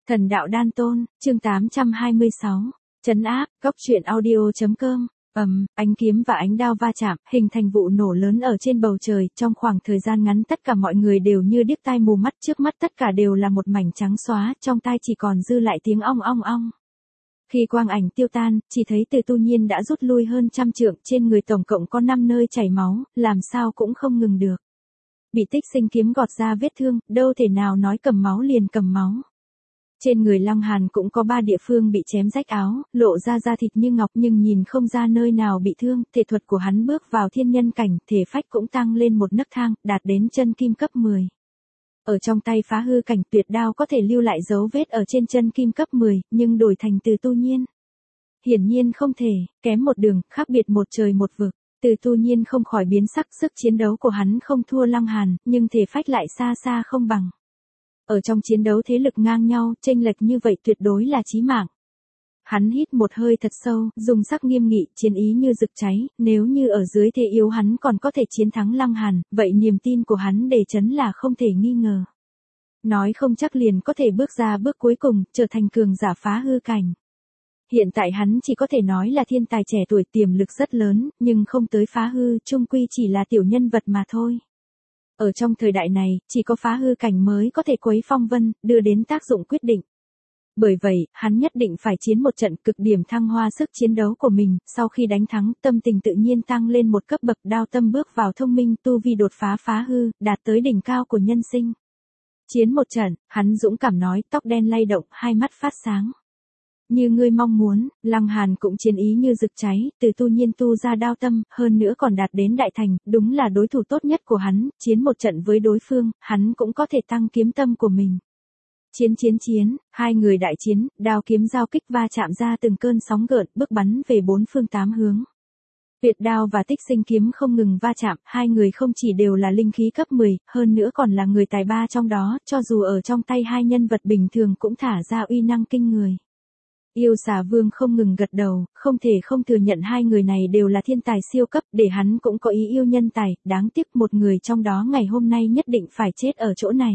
Thần đạo đan tôn, chương 826. Trấn áp, góc truyện audio.com. Ánh kiếm và ánh đao va chạm, hình thành vụ nổ lớn ở trên bầu trời, trong khoảng thời gian ngắn tất cả mọi người đều như điếc tai mù mắt, trước mắt tất cả đều là một mảnh trắng xóa, trong tai chỉ còn dư lại tiếng ong ong ong. Khi quang ảnh tiêu tan, chỉ thấy Từ Tu Nhiên đã rút lui hơn 100 trượng, trên người tổng cộng có 5 nơi chảy máu, làm sao cũng không ngừng được. Bị Tích Sinh kiếm gọt ra vết thương, đâu thể nào nói cầm máu liền cầm máu. Trên người Lăng Hàn cũng có 3 địa phương bị chém rách áo, lộ ra da thịt như ngọc nhưng nhìn không ra nơi nào bị thương, thể thuật của hắn bước vào thiên nhân cảnh, thể phách cũng tăng lên một nấc thang, đạt đến chân kim cấp 10. Ở trong tay phá hư cảnh tuyệt đao có thể lưu lại dấu vết ở trên chân kim cấp 10, nhưng đổi thành Từ Tu Nhiên. Hiển nhiên không thể, kém một đường, khác biệt một trời một vực. Từ Tu Nhiên không khỏi biến sắc, sức chiến đấu của hắn không thua Lăng Hàn, nhưng thể phách lại xa xa không bằng. Ở trong chiến đấu thế lực ngang nhau, chênh lệch như vậy tuyệt đối là chí mạng. Hắn hít một hơi thật sâu, dùng sắc nghiêm nghị, chiến ý như rực cháy, nếu như ở dưới thế yếu hắn còn có thể chiến thắng Lăng Hàn, vậy niềm tin của hắn để chấn là không thể nghi ngờ. Nói không chắc liền có thể bước ra bước cuối cùng, trở thành cường giả phá hư cảnh. Hiện tại hắn chỉ có thể nói là thiên tài trẻ tuổi tiềm lực rất lớn, nhưng không tới phá hư, chung quy chỉ là tiểu nhân vật mà thôi. Ở trong thời đại này, chỉ có phá hư cảnh mới có thể quấy phong vân, đưa đến tác dụng quyết định. Bởi vậy, hắn nhất định phải chiến một trận cực điểm thăng hoa sức chiến đấu của mình, sau khi đánh thắng, tâm tình tự nhiên tăng lên một cấp bậc, đao tâm bước vào thông minh, tu vi đột phá phá hư, đạt tới đỉnh cao của nhân sinh. Chiến một trận, hắn dũng cảm nói, tóc đen lay động, hai mắt phát sáng. Như ngươi mong muốn, Lăng Hàn cũng chiến ý như rực cháy, Từ Tu Nhiên tu ra đao tâm, hơn nữa còn đạt đến đại thành, đúng là đối thủ tốt nhất của hắn, chiến một trận với đối phương, hắn cũng có thể tăng kiếm tâm của mình. Chiến, hai người đại chiến, đao kiếm giao kích va chạm ra từng cơn sóng gợn, bước bắn về bốn phương tám hướng. Tuyệt đao và Tích Sinh kiếm không ngừng va chạm, hai người không chỉ đều là linh khí cấp 10, hơn nữa còn là người tài ba trong đó, cho dù ở trong tay hai nhân vật bình thường cũng thả ra uy năng kinh người. Yêu Xà Vương không ngừng gật đầu, không thể không thừa nhận hai người này đều là thiên tài siêu cấp, để hắn cũng có ý yêu nhân tài, đáng tiếc một người trong đó ngày hôm nay nhất định phải chết ở chỗ này.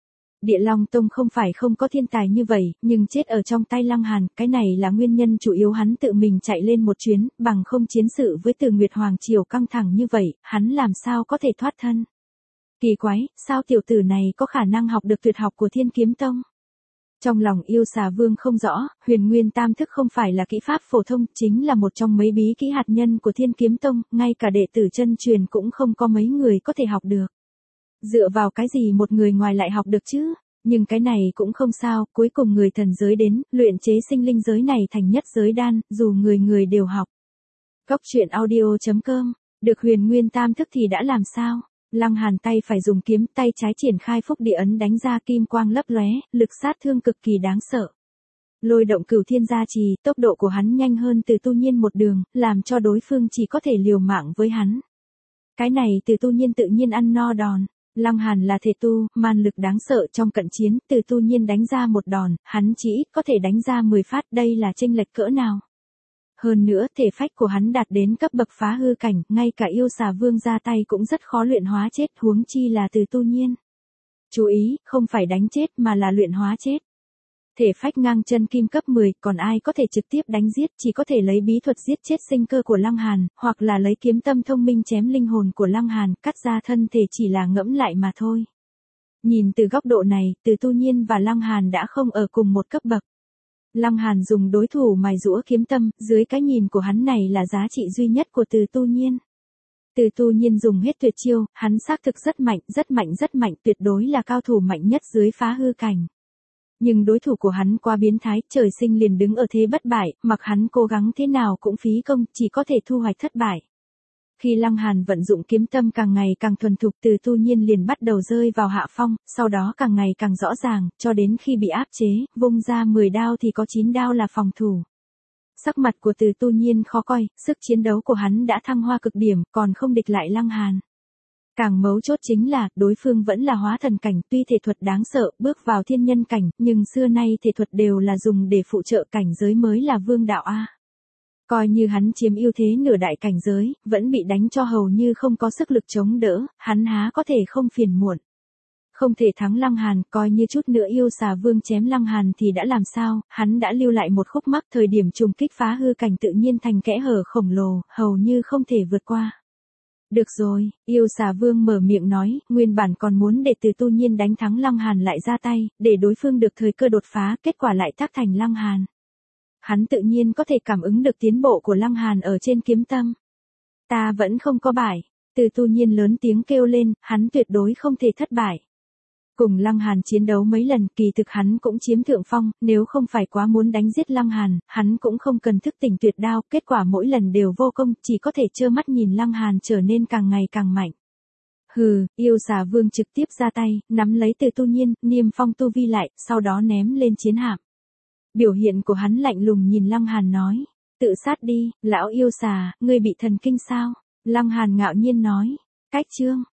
Địa Long Tông không phải không có thiên tài như vậy, nhưng chết ở trong tay Lăng Hàn, cái này là nguyên nhân chủ yếu hắn tự mình chạy lên một chuyến, bằng không chiến sự với Từ Nguyệt Hoàng Triều căng thẳng như vậy, hắn làm sao có thể thoát thân. Kỳ quái, sao tiểu tử này có khả năng học được tuyệt học của Thiên Kiếm Tông? Trong lòng Yêu Xà Vương không rõ, Huyền Nguyên Tam Thức không phải là kỹ pháp phổ thông, chính là một trong mấy bí kỹ hạt nhân của Thiên Kiếm Tông, ngay cả đệ tử chân truyền cũng không có mấy người có thể học được. Dựa vào cái gì một người ngoài lại học được chứ? Nhưng cái này cũng không sao, cuối cùng người thần giới đến, luyện chế sinh linh giới này thành nhất giới đan, dù người người đều học. Góc truyện audio.com, được Huyền Nguyên Tam Thức thì đã làm sao? Lăng Hàn tay phải dùng kiếm, tay trái triển khai phúc địa ấn đánh ra kim quang lấp lóe, lực sát thương cực kỳ đáng sợ. Lôi động cửu thiên gia trì, tốc độ của hắn nhanh hơn Từ Tu Nhiên một đường, làm cho đối phương chỉ có thể liều mạng với hắn. Cái này Từ Tu Nhiên tự nhiên ăn no đòn. Lăng Hàn là thể tu, man lực đáng sợ trong cận chiến, Từ Tu Nhiên đánh ra một đòn, hắn chỉ ít có thể đánh ra 10 phát, đây là chênh lệch cỡ nào. Hơn nữa, thể phách của hắn đạt đến cấp bậc phá hư cảnh, ngay cả Yêu Xà Vương ra tay cũng rất khó luyện hóa chết, huống chi là Từ Tu Nhiên. Chú ý, không phải đánh chết mà là luyện hóa chết. Thể phách ngang chân kim cấp 10, còn ai có thể trực tiếp đánh giết, chỉ có thể lấy bí thuật giết chết sinh cơ của Lăng Hàn, hoặc là lấy kiếm tâm thông minh chém linh hồn của Lăng Hàn, cắt ra thân thể chỉ là ngẫm lại mà thôi. Nhìn từ góc độ này, Từ Tu Nhiên và Lăng Hàn đã không ở cùng một cấp bậc. Lăng Hàn dùng đối thủ mài giũa kiếm tâm, dưới cái nhìn của hắn này là giá trị duy nhất của Từ Tu Nhiên. Từ Tu Nhiên dùng hết tuyệt chiêu, hắn xác thực rất mạnh, tuyệt đối là cao thủ mạnh nhất dưới phá hư cảnh. Nhưng đối thủ của hắn quá biến thái, trời sinh liền đứng ở thế bất bại, mặc hắn cố gắng thế nào cũng phí công, chỉ có thể thu hoạch thất bại. Khi Lăng Hàn vận dụng kiếm tâm càng ngày càng thuần thục, Từ Tu Nhiên liền bắt đầu rơi vào hạ phong, sau đó càng ngày càng rõ ràng, cho đến khi bị áp chế, vung ra 10 đao thì có 9 đao là phòng thủ. Sắc mặt của Từ Tu Nhiên khó coi, sức chiến đấu của hắn đã thăng hoa cực điểm, còn không địch lại Lăng Hàn. Càng mấu chốt chính là, đối phương vẫn là hóa thần cảnh, tuy thể thuật đáng sợ, bước vào thiên nhân cảnh, nhưng xưa nay thể thuật đều là dùng để phụ trợ cảnh giới mới là vương đạo A. Coi như hắn chiếm ưu thế nửa đại cảnh giới, vẫn bị đánh cho hầu như không có sức lực chống đỡ, hắn há có thể không phiền muộn. Không thể thắng Lăng Hàn, coi như chút nữa yêu xà vương chém Lăng Hàn thì đã làm sao, hắn đã lưu lại một khúc mắc, thời điểm trùng kích phá hư cảnh tự nhiên thành kẽ hở khổng lồ, hầu như không thể vượt qua. Được rồi, yêu xà vương mở miệng nói, nguyên bản còn muốn để Từ Tu Nhiên đánh thắng Lăng Hàn lại ra tay, để đối phương được thời cơ đột phá, kết quả lại tác thành Lăng Hàn. Hắn tự nhiên có thể cảm ứng được tiến bộ của Lăng Hàn ở trên kiếm tâm. Ta vẫn không có bại. Từ Tu Nhiên lớn tiếng kêu lên, hắn tuyệt đối không thể thất bại. Cùng Lăng Hàn chiến đấu mấy lần, kỳ thực hắn cũng chiếm thượng phong, nếu không phải quá muốn đánh giết Lăng Hàn, hắn cũng không cần thức tỉnh tuyệt đao, kết quả mỗi lần đều vô công, chỉ có thể trơ mắt nhìn Lăng Hàn trở nên càng ngày càng mạnh. Hừ, yêu xà vương trực tiếp ra tay, nắm lấy Từ Tu Nhiên, niêm phong tu vi lại, sau đó ném lên chiến hạm. Biểu hiện của hắn lạnh lùng nhìn Lăng Hàn nói, tự sát đi, lão yêu xà, ngươi bị thần kinh sao? Lăng Hàn ngạo nhiên nói, cách chương.